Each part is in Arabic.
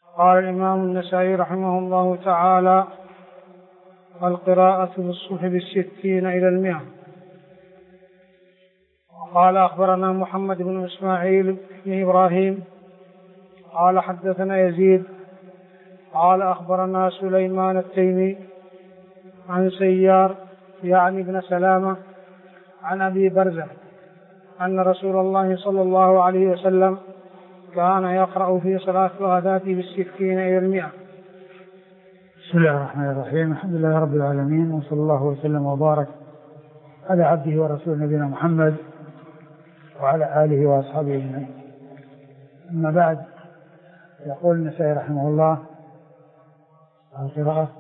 قال الإمام النسائي رحمه الله تعالى: القراءة في الصبح بالستين إلى 100. قال: أخبرنا محمد بن إسماعيل بن إبراهيم قال: حدثنا يزيد قال: أخبرنا سليمان التيمي عن سيار يعني بن سلامة عن أبي برزة أن رسول الله صلى الله عليه وسلم كان يقرأ في صلاة الغداة بالستين إلى 100. بسم الله الرحمن الرحيم. الحمد لله رب العالمين، وصلى الله وسلم وبارك على عبده ورسوله نبينا محمد وعلى آله وأصحابه أجمعين. أما بعد، يقول النسائي رحمه الله: القراءة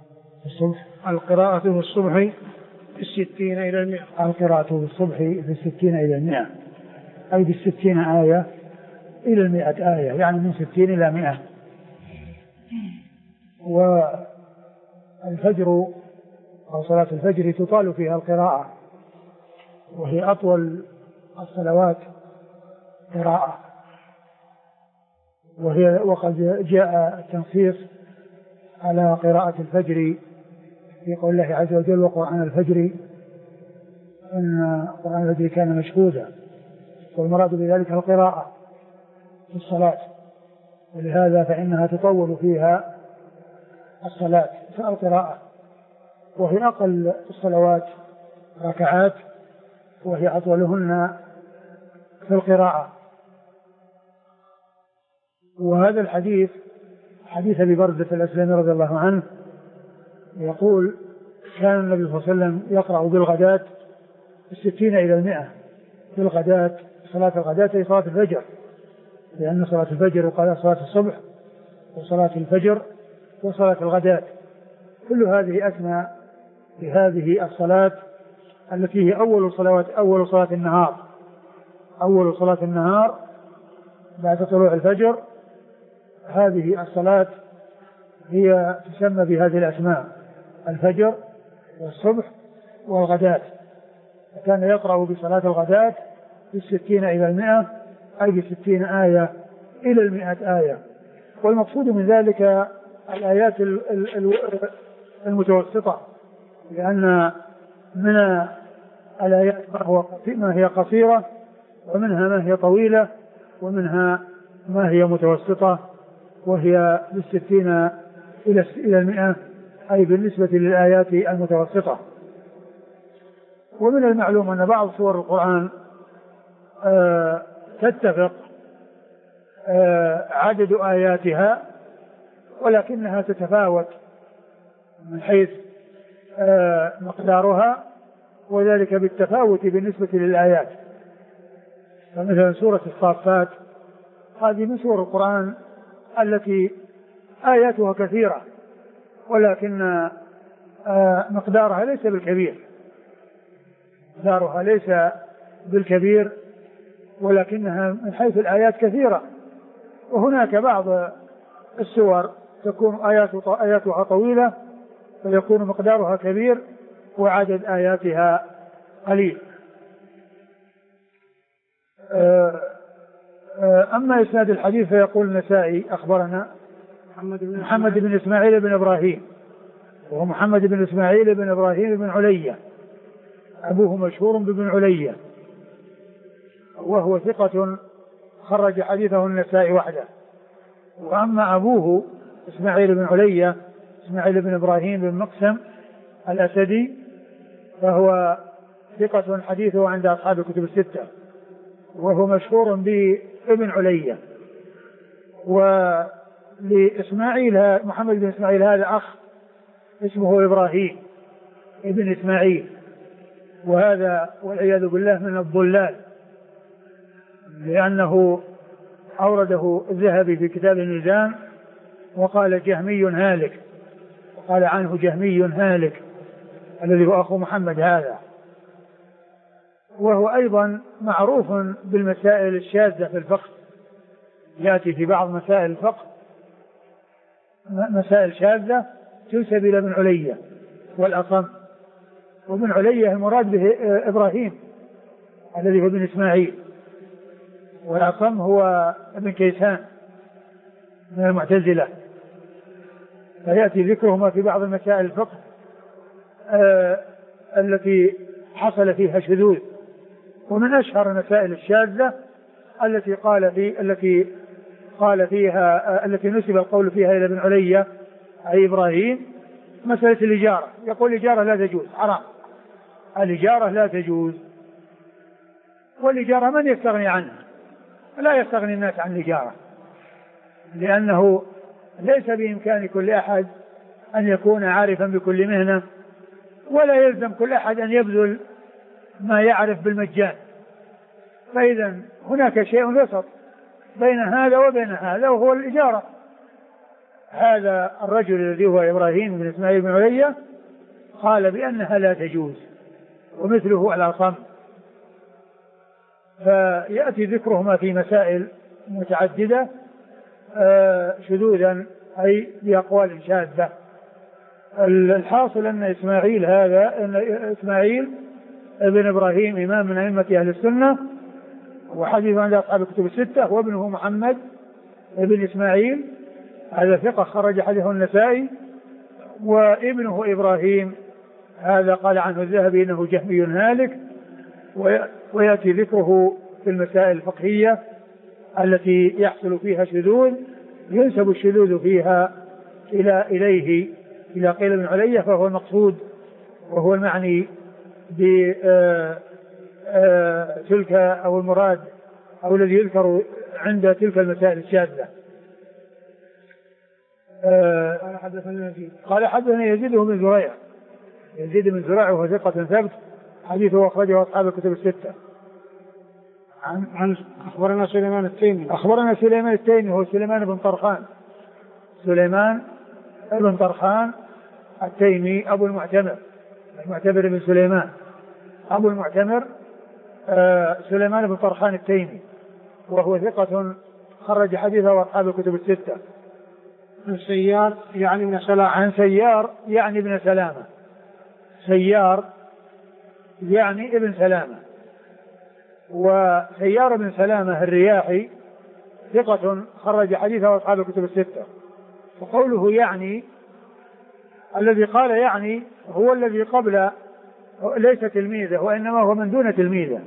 في الصبح بالستين إلى 100. القراءة في الصبح بالستين إلى 100، أي بالستين آية إلى 100 آية، يعني من 60 إلى 100. والفجر أو صلاة الفجر تطال فيها القراءة، وهي أطول الصلوات قراءة، وقد جاء التنصيص على قراءة الفجر في قول الله عز وجل: وقرآن الفجر إن قرآن الفجر كان مشهودا، والمراد بذلك القراءة في الصلاة، ولهذا فإنها تطول فيها الصلاة القراءة، وهي أقل الصلوات ركعات، وهي أطولهن في القراءة. وهذا الحديث حديث أبي برزة الأسلمي رضي الله عنه يقول: كان النبي صلى الله عليه وسلم يقرأ بالغداة 60 إلى 100 بالغداة، صلاة الغداة هي صلاة الفجر، لأن صلاة الفجر وقال صلاة الصبح وصلاة الفجر وصلاة الغداة، كل هذه أثنى بهذه الصلاة التي هي أول صلاة النهار، أول صلاة النهار بعد طلوع الفجر. هذه الصلاة هي تسمى بهذه الأسماء: الفجر والصبح والغداة. كان يقرأ بصلاة الغداة بالستين إلى 100، أي ب60 آية إلى 100 آية. والمقصود من ذلك الآيات المتوسطة، لأن من الآيات ما هي قصيرة، ومنها ما هي طويلة، ومنها ما هي متوسطة، وهي بالستين إلى 100، أي بالنسبة للآيات المتوسطة. ومن المعلوم أن بعض سور القرآن تتفق عدد آياتها، ولكنها تتفاوت من حيث مقدارها، وذلك بالتفاوت بالنسبة للآيات. فمثلا سورة الصافات هذه من سور القرآن التي آياتها كثيرة، ولكن مقدارها ليس بالكبير، مقدارها ليس بالكبير، ولكنها من حيث الآيات كثيرة. وهناك بعض السور تكون آياتها طويلة فيكون مقدارها كبير وعدد آياتها قليل. أما إسناد الحديث فيقول النسائي: أخبرنا محمد بن إسماعيل بن إبراهيم، وهو محمد بن إسماعيل بن إبراهيم بن علية، أبوه مشهور بابن علية، وهو ثقة خرج حديثه النسائي وحده. وأما أبوه إسماعيل بن علية إسماعيل بن إبراهيم بن مقسم الأسدي فهو ثقة حديثه عند أصحاب الكتب الستة، وهو مشهور بابن علية. ولإسماعيل محمد بن إسماعيل هذا أخ اسمه إبراهيم ابن إسماعيل، وهذا والعياذ بالله من الضلال، لأنه أورده الذهبي في كتاب الميزان وقال جهمي هالك، وقال عنه جهمي هالك الذي هو أخو محمد هذا. وهو أيضا معروف بالمسائل الشاذة في الفقه، يأتي في بعض مسائل الفقه مسائل شاذة تنسب إلى ابن علية والأصم. وابن علية المراد به إبراهيم الذي هو ابن إسماعيل، والأصم هو ابن كيسان من المعتزلة، فيأتي ذكرهما في بعض مسائل الفقه التي حصل فيها شذوذ. ومن أشهر المسائل الشاذة التي نسب القول فيها إلى ابن علية أي إبراهيم مسألة الإجارة. يقول الإجارة لا تجوز، حرام، الإجارة لا تجوز، والإجارة من يستغني عنها؟ لا يستغني الناس عن الإجارة، لأنه ليس بإمكان كل أحد أن يكون عارفا بكل مهنة، ولا يلزم كل أحد أن يبذل ما يعرف بالمجان. فإذا هناك شيء وسط بين هذا وبين هذا، وهو الإجارة. هذا الرجل الذي هو إبراهيم بن إسماعيل بن علية قال بأنها لا تجوز، ومثله على صم. فيأتي ذكرهما في مسائل متعددة شذوذا أي بأقوال شاذة. الحاصل أن إسماعيل ابن إبراهيم إمام من أئمة أهل السنة، وحديث عند أصحاب الكتب الستة، وابنه محمد ابن إسماعيل هذا ثقة خرج حديثه النسائي، وابنه إبراهيم هذا قال عنه الذهبي إنه جهمي هالك. ويأتي ذكره في المسائل الفقهية التي يحصل فيها شذوذ، ينسب الشذوذ فيها إليه إلى قيل ابن علية، فهو المقصود وهو المعني بتلك أو المراد أو الذي يذكر عند تلك المسائل الشاذة. قال حدثنا يزيد بن زريع. يزيد بن زريع وهو ثقة ثبت، حديثه أخرجه أصحاب الكتب الستة. عن أخبرنا سليمان التيمي. أخبرنا سليمان التيمي هو سليمان بن طرخان، سليمان بن طرخان التيمي أبو المعتمر بن سليمان، أبو المعتمر سليمان بن طرخان التيمي، وهو ثقة خرج حديثه أصحاب الكتب الستة. عن سيار يعني بن سلامة. عن سيار يعني ابن سلامة. سيار يعني ابن سلامة. وسيار بن سلامة الرياحي ثقة خرج حديثه أصحاب الكتب الستة. وقوله يعني الذي قال يعني هو الذي قبل ليس تلميذه، وإنما هو من دون تلميذه.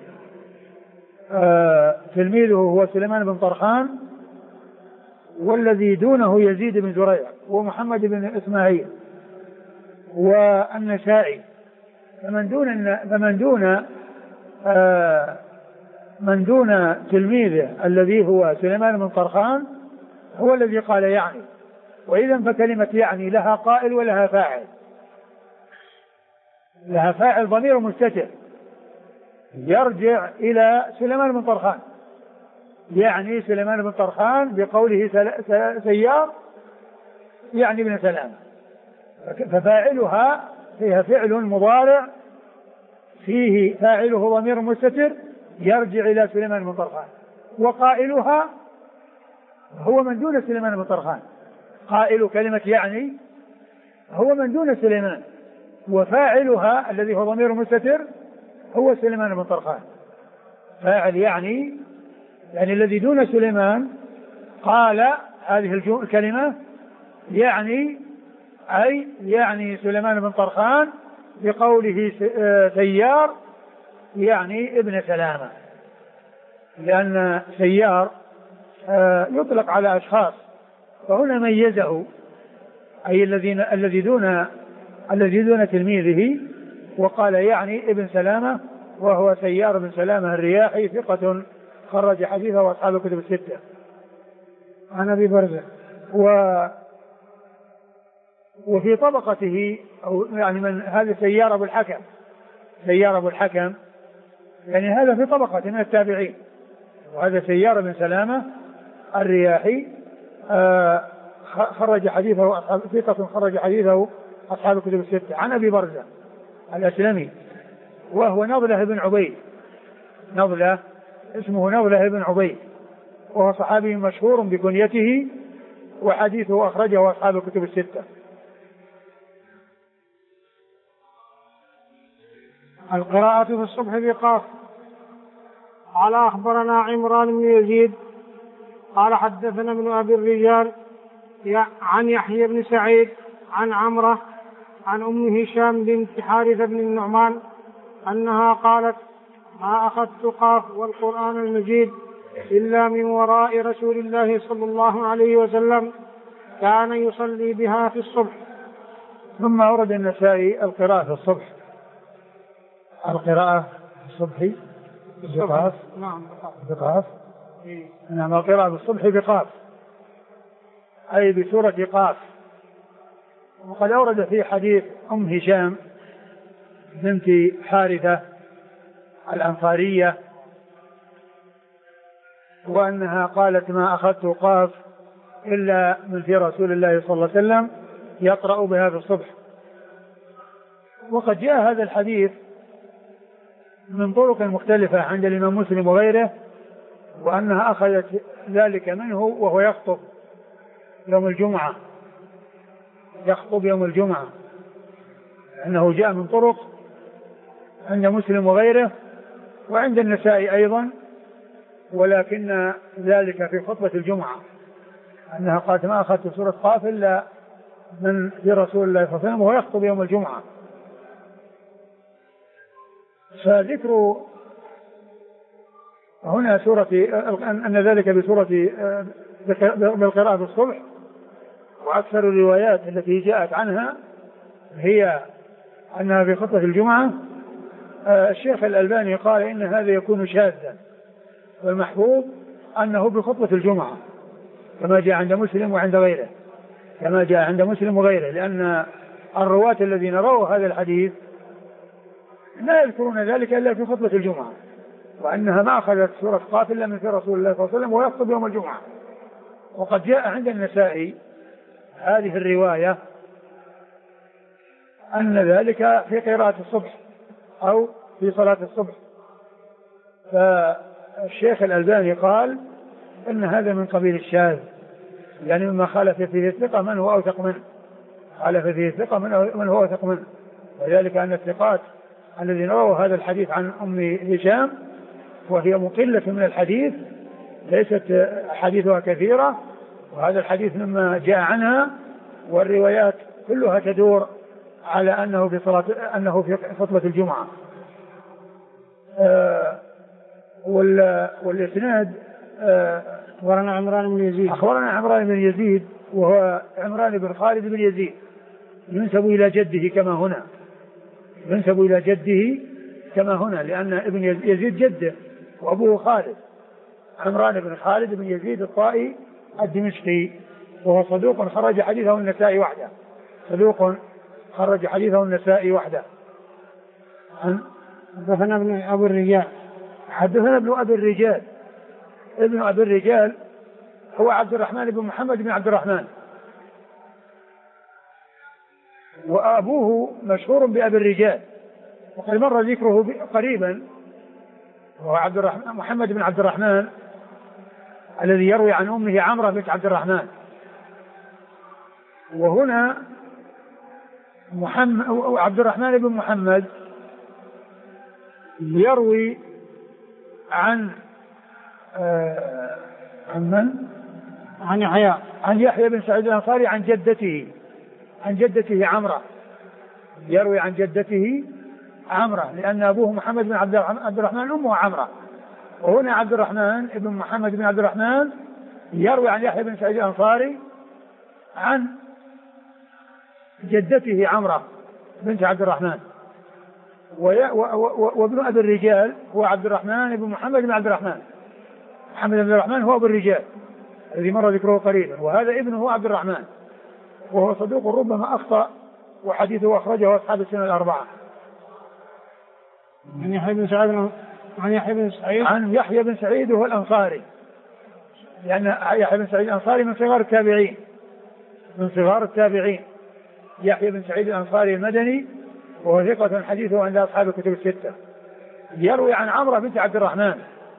تلميذه هو سليمان بن طرخان، والذي دونه يزيد بن زريع ومحمد بن إسماعيل والنسائي. من دون تلميذه الذي هو سليمان بن طرخان هو الذي قال يعني. وإذا فكلمة يعني لها قائل ولها فاعل. لها فاعل ضمير مستتر يرجع إلى سليمان بن طرخان، يعني سليمان بن طرخان بقوله سيار يعني ابن سلامة، ففاعلها فيها فعل مضارع فيه فاعله ضمير مستتر يرجع إلى سليمان بن طرخان، وقائلها هو من دون سليمان بن طرخان. قائل كلمة يعني هو من دون سليمان، وفاعلها الذي هو ضمير مستتر هو سليمان بن طرخان. فاعل يعني الذي دون سليمان قال هذه الكلمة يعني أي يعني سليمان بن طرخان بقوله سيار يعني ابن سلامة، لأن سيار يطلق على أشخاص، فهنا ميزه أي الذي دون تلميذه، وقال يعني ابن سلامة، وهو سيار بن سلامة الرياحي ثقة خرج حديثه وأصحاب الكتب الستة. عن أبي برزة. وفي طبقته أو يعني من هذا سيار أبو الحكم يعني هذا في طبقة من التابعين، وهذا سيار بن سلامة الرياحي خرج حديثه ثقة خرج حديثه أصحاب الكتب الستة. عن أبي برزة الأسلمي وهو نضلة بن عبيد، اسمه نضلة بن عبيد، وهو صحابي مشهور بكنيته، وحديثه أخرجه أصحاب الكتب الستة. القراءة في الصبح بقاف. على أخبرنا عمران بن يزيد قال حدثنا ابن أبي الرجال عن يحيى بن سعيد عن عمرة عن أم هشام بنت حارثة بن النعمان أنها قالت ما أخذت قاف والقرآن المجيد إلا من وراء رسول الله صلى الله عليه وسلم كان يصلي بها في الصبح. ثم أورد النسائي القراءة في الصبح، القراءة في الصبح بقاف. نعم بقاف. نعم القراءة في الصبح بقاف أي بسورة قاف. وقد أورد في حديث أم هشام بنت حارثة الأنصارية وأنها قالت ما أخذت قاف إلا من في رسول الله صلى الله عليه وسلم يقرأ بها في الصبح. وقد جاء هذا الحديث من طرق مختلفة عند الإمام مسلم وغيره، وأنها أخذت ذلك منه وهو يخطب يوم الجمعة، يخطب يوم الجمعة، أنه جاء من طرق عند مسلم وغيره وعند النسائي أيضا، ولكن ذلك في خطبة الجمعة أنها قالت ما أخذت سورة قاف إلا من في رسول الله صلى الله عليه وسلم وهو يخطب يوم الجمعة. فذكر هنا سورة أن ذلك بسورة بالقراءة في الصبح، وأكثر الروايات التي جاءت عنها هي أنها في خطبة الجمعة. الشيخ الألباني قال إن هذا يكون شاذا، والمحفوظ أنه بخطبة الجمعة كما جاء عند مسلم وعند غيره، كما جاء عند مسلم وغيره، لأن الرواة الذين رووا هذا الحديث لا يذكرون ذلك إلا في خطبة الجمعة، وأنها ما أخذت سورة قاف إلا من في رسول الله صلى الله عليه وسلم ويخطب يوم الجمعة. وقد جاء عند النسائي هذه الرواية أن ذلك في قراءة الصبح أو في صلاة الصبح. فالشيخ الألباني قال إن هذا من قبيل الشاذ، يعني مما خالف فيه الثقة من هو أوثق منه، خالف فيه الثقة من هو أوثق منه، وذلك أن الثقات الذين رووا هذا الحديث عن أم هشام وهي مقلة من الحديث، ليست حديثها كثيرة، وهذا الحديث مما جاء عنها، والروايات كلها تدور على أنه في خطبة الجمعة. والإسناد أخبرنا عمران بن يزيد، أخبرنا عمران بن يزيد وهو عمران بن خالد بن يزيد، ينسب إلى جده كما هنا، ينسب إلى جده كما هنا، لأن ابن يزيد جده وأبوه خالد. عمران بن خالد بن يزيد الطائي الدمشقي، وهو صدوق خرج حديثه النسائي وحده، صدوق خرج حديثه النسائي وحده. حدثنا ابن أبي الرجال، حدثنا ابن أبي الرجال، ابن أبي الرجال هو عبد الرحمن بن محمد بن عبد الرحمن، وأبوه مشهور بأبي الرجال، وقد مر ذكره قريبا، وهو عبد الرحمن محمد بن عبد الرحمن الذي يروي عن أمه عمرة بنت عبد الرحمن. وهنا عبد الرحمن بن محمد يروي عن من؟ عن يحيى بن سعيد الأنصاري عن جدته عمرة، يروي عن جدته عمرة، لأن أبوه محمد بن عبد الرحمن أمه عمرة. وهنا عبد الرحمن بن محمد بن عبد الرحمن يروي عن يحيى بن سعيد الأنصاري عن جدته عمرة بنت عبد الرحمن. وابن أبي الرجال هو عبد الرحمن بن محمد بن عبد الرحمن، محمد بن عبد الرحمن هو أبو الرجال الذي مر ذكره قريبا، وهذا ابنه عبد الرحمن، وهو صدوق ربما أخطأ، وحديثه أخرجه أصحاب السنة الأربعة. عن يحيى بن سعيد وهو الأنصاري، لأن يحيى بن سعيد الأنصاري من صغار التابعين، يحيى بن سعيد الأنصاري المدني، وهو ثقة حديثه عند أصحاب الكتب الستة. يروي عن عمرة بنت عبد الرحمن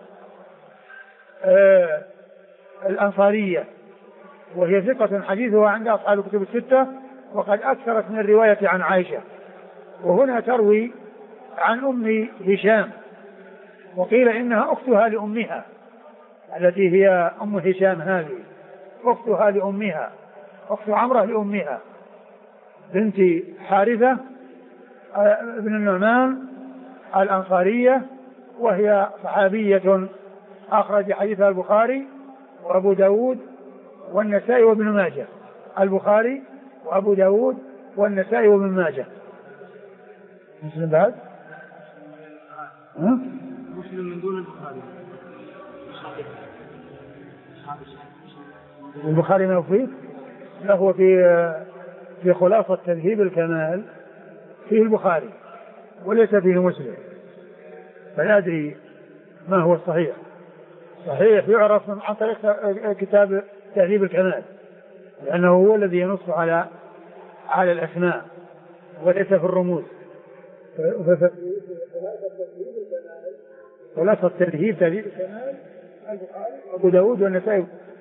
الأنصارية، وهي ثقة حديثها عند أصحاب الكتب الستة، وقد أكثرت من الرواية عن عائشة. وهنا تروي عن أم هشام، وقيل إنها أختها لأمها، التي هي أم هشام هذه أختها لأمها، أخت عمرة لأمها بنت حارثة بن النعمان الأنصارية، وهي صحابية أخرج حديثها البخاري وأبو داود والنسائي وابن ماجه. البخاري وأبو داود والنسائي وابن ماجه. مسلم بعد؟ مسلم من دون البخاري. البخاري ما فيه؟ لا، هو في خلاصة تذهيب الكمال فيه البخاري وليس فيه مسلم، فلا أدري ما هو الصحيح. صحيح يعرف عن طريق كتاب تهذيب الكمال، لأنه هو الذي ينص على الأسماء وليس في الرموز. خلاصة تهذيب الكمال البخاري وأبو داود والنسائي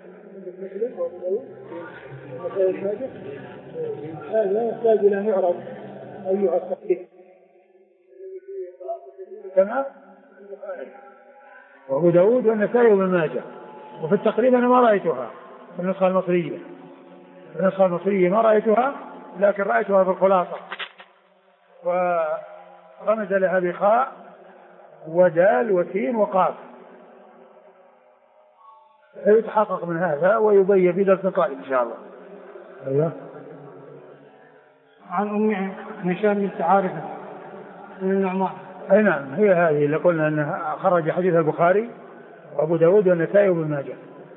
هذا يحتاج إلى أن يعرف أيها الصحيح كما وأبو داود والنسائي وابن ماجه. وفي التقريب أنا ما رأيتها في النسخة المصرية، ما رأيتها، لكن رأيتها في الخلاصة، ورمز لها بخاء ودال وسين وقاف، يتحقق من هذا ويبين في درس قادم إن شاء الله. أيوه. عن أم هشام بنت حارثة من النعمان. أي نعم، هي هذه اللي قلنا أنها خرج حديث البخاري وأبو داود والنسائي وابن ماجه.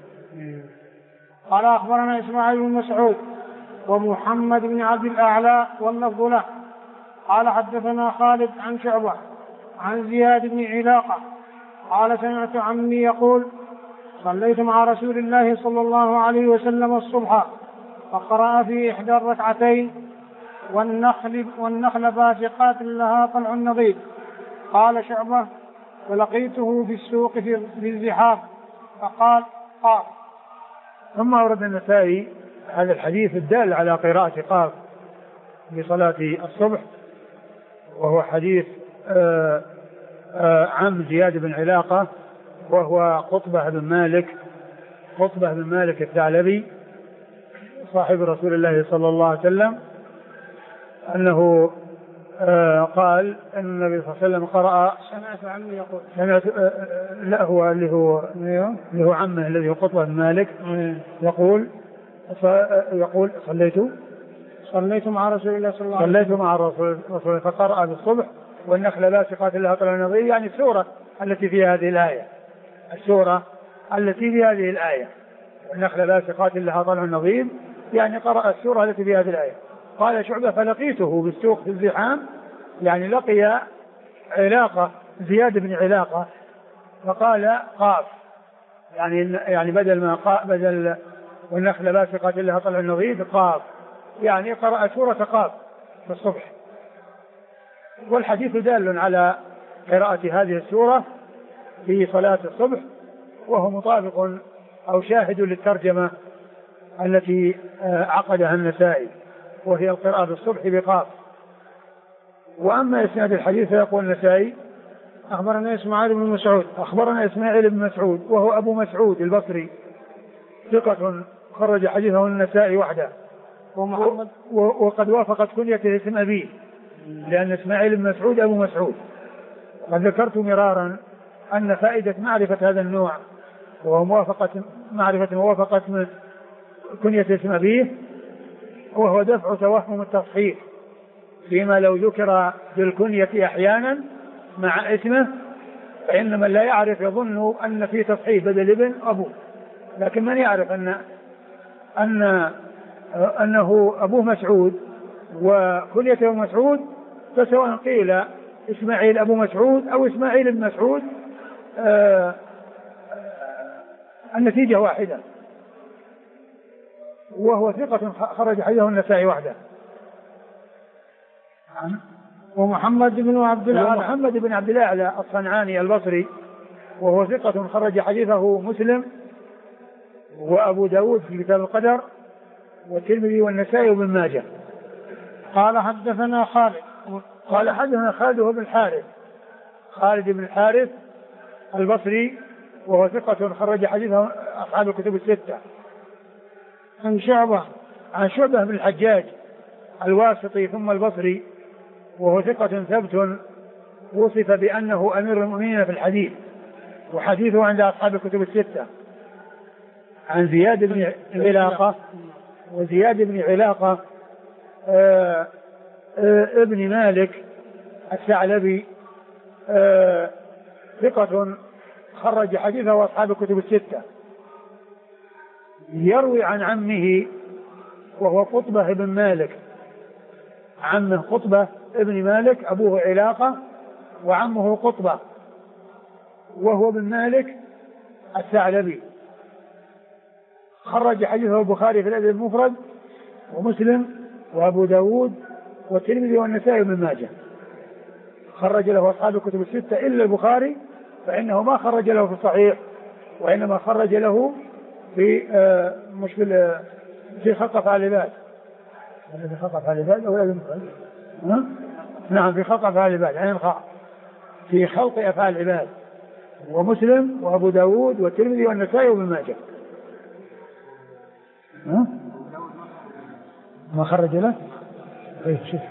قال أخبرنا إسماعيل بن مسعود ومحمد بن عبد الأعلى واللفظ له قال حدثنا خالد عن شعبة عن زياد بن علاقة قال سمعت عمي يقول صليت مع رسول الله صلى الله عليه وسلم الصبح فقرأ في إحدى الركعتين والنخل باسقات لها طلع نضيد. قال شعبة فلقيته في السوق في الزحام فقال قاف. ثم أورد النسائي هذا الحديث الدال على قراءة قاف بصلاة الصبح، وهو حديث عم زياد بن علاقة وهو قطبة بن مالك الثعلبي صاحب رسول الله صلى الله عليه وسلم، أنه قال أن النبي صلى الله عليه وسلم قرأ. سمعت عمي يقول لا، هو اللي هو عمه الذي هو قطبة بن مالك يقول صليت مع رسول الله صلى الله عليه وسلم مع رسول فقرأ بالصبح والنخل باسقات لها طلع نضيد، يعني السورة التي في هذه الآية والنخل باسقات لها طلع نضيد، يعني قرأ السورة التي في هذه الآية. قال شعبة فلقيته بالسوق في الزحام، يعني لقي زياد بن علاقة فقال قاف، يعني بدل والنخل باسقات لها طلع نضيد قاف، يعني قرأ سورة قاف في الصبح. والحديث دال على قراءة هذه السورة في صلاة الصبح، وهو مطابق أو شاهد للترجمة التي عقدها النسائي، وهي القراءة بالصبح بقاف. وأما إسناد الحديث فيقول النسائي أخبرنا إسماعيل بن مسعود وهو أبو مسعود البصري ثقة خرج حديثه النسائي وحده، وقد وافقت كنيته اسم أبيه، لأن إسماعيل بن مسعود أبو مسعود. قد ذكرت مرارا أن فائدة معرفة هذا النوع وهو موافقة كنية اسم أبيه، وهو دفع توهم التصحيح، فيما لو ذكر بالكنية أحيانا مع اسمه فإن من لا يعرف يظن أن في تصحيح بدل ابن أبوه، لكن من يعرف أنه أبوه مسعود وكنيته مسعود، فسواء قيل إسماعيل أبو مسعود أو إسماعيل بن مسعود النتيجة واحدة. وهو ثقة خرج حديثه النسائي وحده. ومحمد بن عبد الأعلى الصنعاني البصري، وهو ثقة خرج حديثه مسلم وأبو داود في كتاب القدر والترمذي والنسائي وابن ماجه. قال حدثنا خالد بن الحارث البصري وهو ثقة خرج حديثه أصحاب الكتب الستة. عن شعبة بن الحجاج الواسطي ثم البصري، وهو ثقة ثبت وصف بأنه أمير المؤمنين في الحديث، وحديثه عند أصحاب الكتب الستة. عن زياد بن علاقة، وزياد بن علاقة ابن مالك الثعلبي ثقة خرج حديثه أصحاب الكتب الستة. يروي عن عمه وهو قطبة بن مالك، عمه قطبة ابن مالك، أبوه علاقة وعمه قطبة، وهو بن مالك الثعلبي. خرج حديثه البخاري في الأدب المفرد ومسلم وأبو داود والترمذي والنسائي وابن ماجه. خرج له أصحاب الكتب الستة إلا البخاري، فإنه ما خرج له في الصحيح، وإنما خرج له في في خلق أفعال العباد. في خلق أفعال العباد أو الأدب المفرد؟ نعم، في خلق أفعال العباد، يعني في خلق أفعال العباد، ومسلم وأبو داود والترمذي والنسائي وابن ماجه. ما خرج له؟ ايه شفت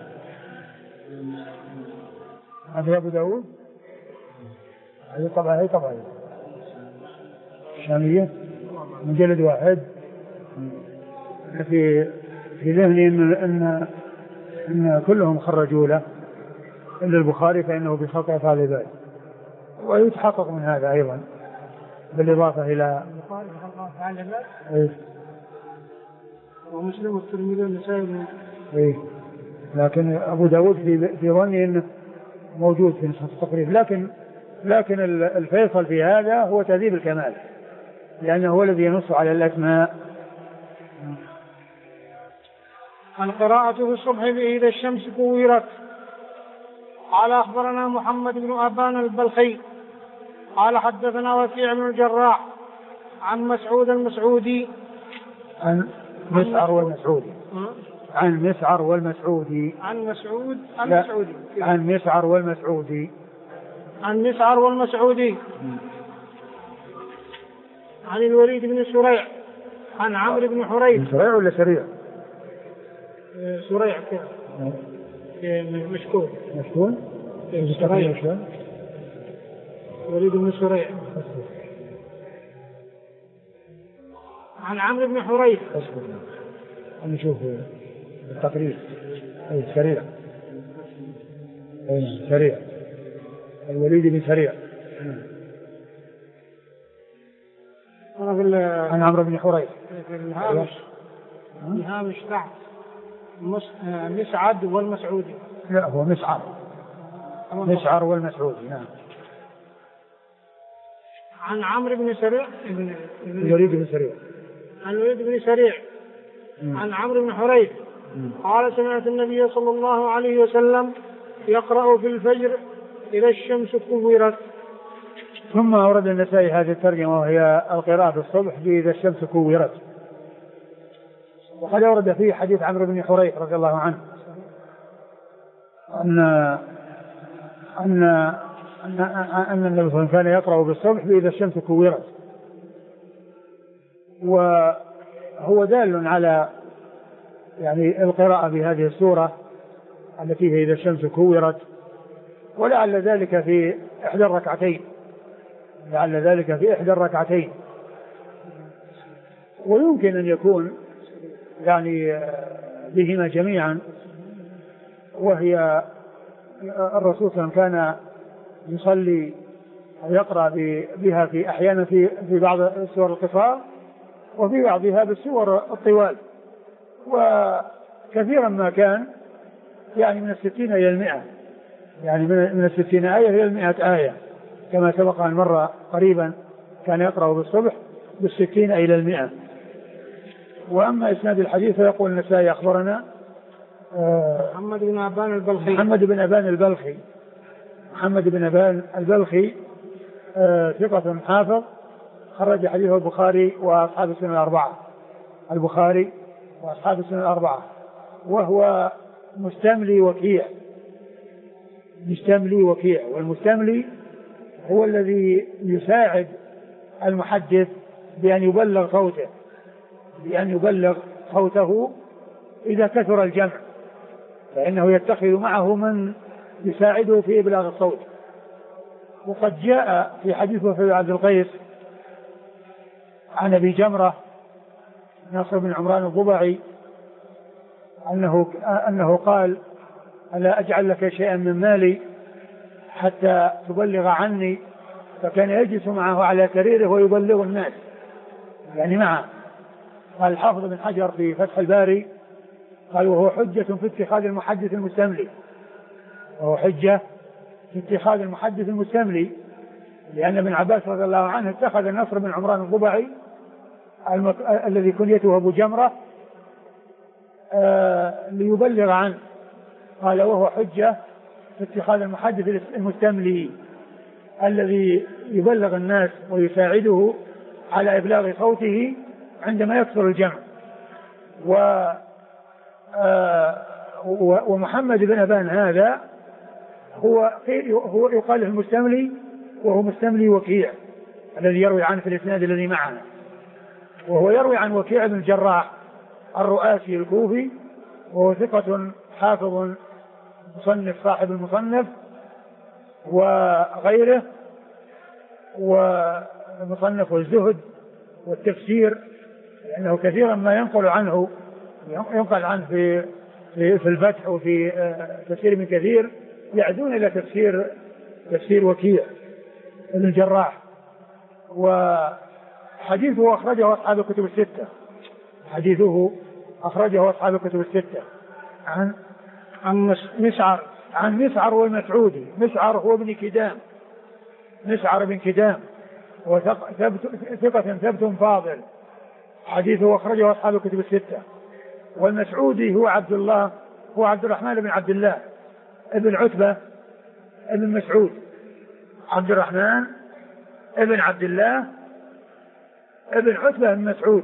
هذا أبو داود، هذه طبعا الشامية مجلد واحد. في ذهني ان كلهم خرجوا له الا البخاري، فانه بخلق افعال العباد، ويتحقق من هذا ايضا بالاضافه الى البخاري بخلق افعال العباد ومسلم والترمذي والنسائي. لكن ابو داود في ظني انه موجود في نسخة التقريب، لكن الفيصل في هذا هو تهذيب الكمال، لأنه هو الذي ينص على الأسماء. القراءة في الصبح إذا الشمس كورت. قال أخبرنا محمد بن أبان البلخي قال حدثنا وكيع بن الجراح عن مسعود المسعودي عن مسعر والمسعودي عن مسعر والمسعودي عن مسعود المسعودي عن مسعر والمسعودي عن مسعر والمسعودي عن الوليد بن سريع عن عمرو بن حريث. سريع ولا سريع؟ سريع كده مشكور سريع. الوليد بن سريع عن عمرو بن حريث. نشوف التقرير. سريع سريع الوليد بن سريع عن عمرو بن حريث. الهامش تحت مسعد والمسعودي. لا، هو مسعر والمسعودي. نعم. عن عمرو بن سريع الوليد بن سريع عن الوليد بن سريع عن عمرو بن حريث قال سمعت النبي صلى الله عليه وسلم يقرأ في الفجر إذا الشمس كورت. ثم أورد النسائي هذه الترجمة، وهي القراءة في الصبح بإذا الشمس كورت. وقد أورد فيه حديث عمرو بن حريث رضي الله عنه أن النبي صلى الله عليه وسلم كان يقرأ بالصبح بإذا الشمس كورت، وهو دال على يعني القراءة بهذه السورة التي هي إذا الشمس كورت، ولعل ذلك في إحدى الركعتين، ويمكن أن يكون يعني بهما جميعا. وهي الرسول صلى الله عليه وسلم كان يصلي أو يقرأ بها في أحيانا في بعض السور القصار، وفي بعضها بالسور الطوال، وكثيرا ما كان يعني من 60 إلى 100، يعني من 60 آية إلى 100 آية، كما سبق أن مر قريبا كان يقرأ بالصبح 60 إلى 100. وأما إسناد الحديث فيقول النسائي أخبرنا محمد بن أبان البلخي. محمد بن أبان البلخي ثقة حافظ، خرج حديثه البخاري وأصحاب السنن الأربعة، وهو مستملي وكيع، والمستملي هو الذي يساعد المحدث بأن يبلغ صوته إذا كثر الجمع، فإنه يتخذ معه من يساعده في إبلاغ الصوت. وقد جاء في حديث وفي عبد القيس عن أبي جمرة نصر بن عمران الضبعي أنه قال: ألا أجعل لك شيئا من مالي حتى تبلغ عني؟ فكان يجلس معه على سريره ويبلغ الناس يعني معه. قال الحافظ بن حجر في فتح الباري قال: وهو حجة في اتخاذ المحدث المستملي، لأن ابن عباس رضي الله عنه اتخذ النصر بن عمران الضبعي الذي كنيته أبو جمرة ليبلغ عنه. قال: وهو حجة في اتخاذ المحدث المستملي الذي يبلغ الناس ويساعده على إبلاغ صوته عندما يكثر الجمع. ومحمد بن أبان هذا هو يقال له المستملي، وهو مستملي وكيع الذي يروي عنه في الإسناد الذي معنا، وهو يروي عن وكيع بن الجراح الرؤاسي الكوفي، وهو ثقة حافظ مصنف صاحب المصنف وغيره، ومصنف الزهد والتفسير، لأنه كثيرا ما ينقل عنه في الفتح وفي تفسير ابن كثير يعدون إلى تفسير وكيع بن الجراح. وحديثه أخرجه أصحاب الكتب الستة عن مسعر والمسعودي. مسعر هو ابن كدام، مسعر بن كدام، ثقة ثبت فاضل، حديثه أخرجه أصحاب الكتب الستة. والمسعودي هو عبد الرحمن بن عبد الله ابن عتبة ابن مسعود، عبد الرحمن ابن عبد الله ابن عتبة بن مسعود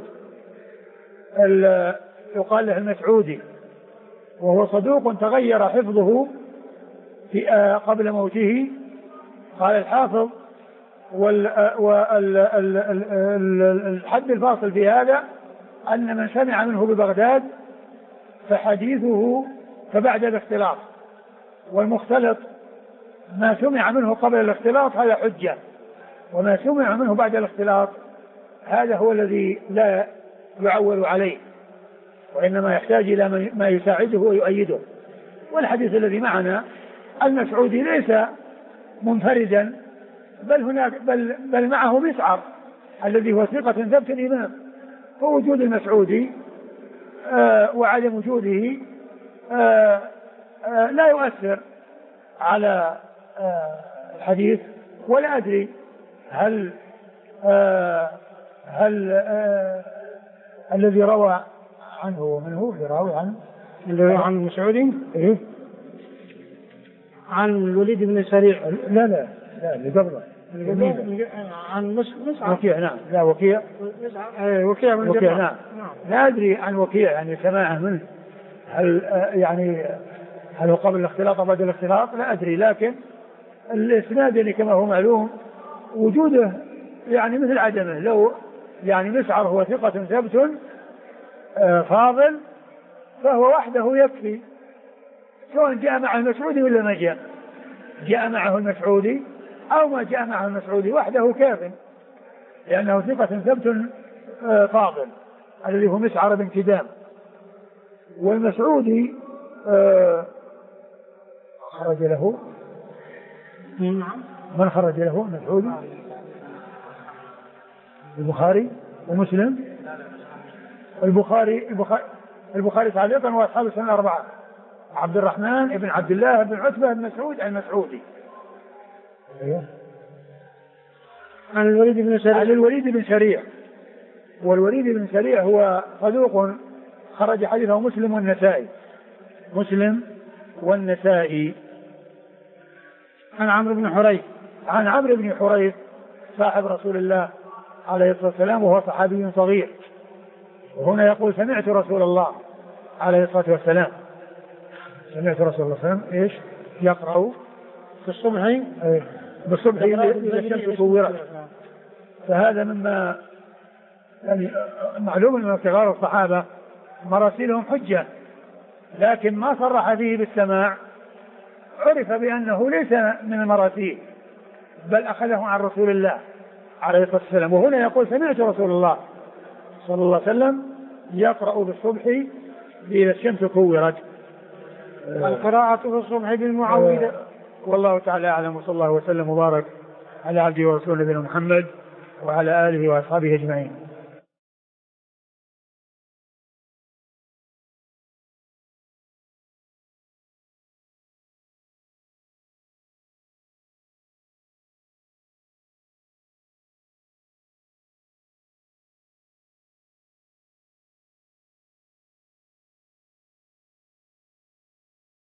يقال له المسعودي، وهو صدوق تغير حفظه في قبل موته. قال الحافظ: والحد الفاصل في هذا أن من سمع منه ببغداد فحديثه فبعد الاختلاط، والمختلط ما سمع منه قبل الاختلاط هذا حجة، وما سمع منه بعد الاختلاط هذا هو الذي لا يعول عليه، وإنما يحتاج إلى ما يساعده ويؤيده. والحديث الذي معنا المسعودي ليس منفردا، بل معه مسعر الذي هو ثقة ثبت الإمام. فوجود المسعودي وعدم وجوده لا يؤثر على الحديث. ولا أدري هل الذي روى عنه من هو يراوي عنه عن المسعودي إيه؟ عن الوليد بن سريع. لا اللي قبله عن مسعر وكيع. نعم لا وكيع بن الجراح. نعم. لا أدري عن وكيع يعني سماعه منه هل هو قبل الاختلاط أو بعد الاختلاط لا أدري، لكن الإسناد يعني كما هو معلوم وجوده يعني مثل عدمه. لو يعني مسعر هو ثقة ثبت فاضل فهو وحده يكفي، سواء جاء معه المسعودي ولا ما جاء معه المسعودي أو ما جاء معه المسعودي وحده كاف، لأنه ثقة ثبت فاضل الذي هو مسعر بن كدام. والمسعودي خرج له من خرج له المسعودي؟ البخاري ومسلم. البخاري تعليقا واصحاب السنن الأربعة: عبد الرحمن بن عبد الله بن عتبة بن مسعود المسعودي. عن الوليد بن سريع. والوليد بن سريع هو صدوق خرج حديثه مسلم والنسائي. عن عمرو بن حريث صاحب رسول الله عليه الصلاة والسلام، وهو صحابي صغير. وهنا يقول: سمعت رسول الله عليه الصلاة والسلام إيش يقرأ في الصبح بالصبح إذا الشمس كورت. فهذا مما يعني معلوم من صغار الصحابة مراسيلهم حجة، لكن ما صرح فيه بالسماع عرف بأنه ليس من المراسيل، بل أخذه عن رسول الله عليه الصلاة والسلام. وهنا يقول سمعت رسول الله صلى الله عليه وسلم يقرأ بالصبح إذا الشمس كورت. القراءة بالصبح بالمعوذة. والله تعالى أعلم، وصلى الله وسلم وبارك على عبده ورسوله نبينا محمد وعلى آله وأصحابه أجمعين.